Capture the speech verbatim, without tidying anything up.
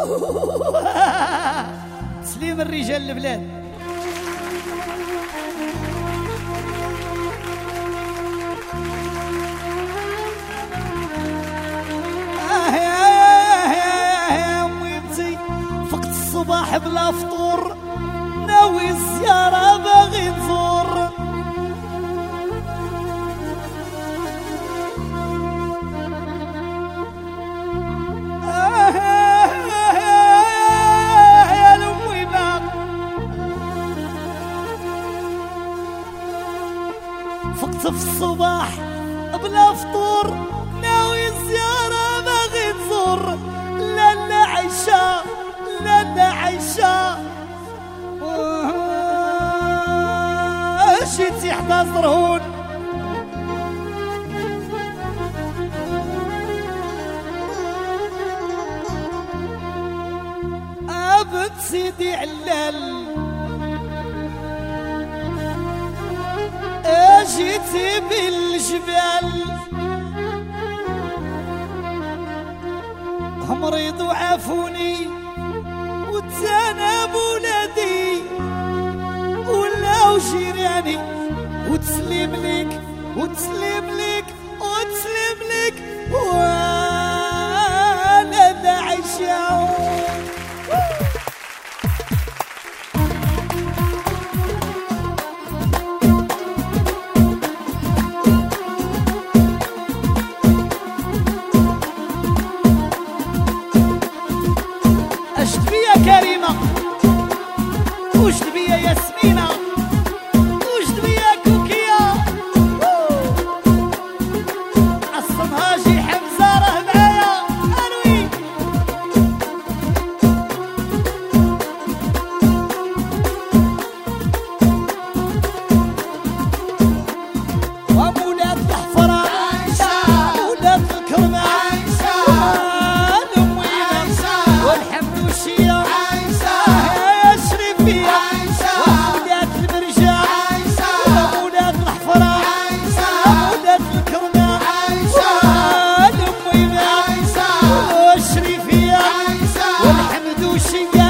تسليم الرجال البلاد. فقت الصباح بلا فطور ناوي الزيارة باغي نزور. يا لمي باق فقت في الصباح بلا فطور ناوي الزيارة باغي نزور. لا لا عيشة لا لا عيشة جيتي حدا زرهون أبد سيدي علال جيتي بالجبال مريض وعافوني وتزانا بولادي ولاو جيراني وتسلم ليك وتسلم ليك وتسلم ليك وانا ذا عيشة. اشد بيا كريمة وشد بيا ياسمينة وشد بيا كوكية عصمها جي حمزة راه معايا انوي. ومولات الحفرة عايشة ولاد الكرمة عايشة الأموية عايشة والحمد والشيا عايشة يا شريفية عايشة ومولات البرجة عايشة ومولات الحفرة عايشة ومولات الكرمة عايشة الأموية عايشة والشريفية عايشة والحمد والشيا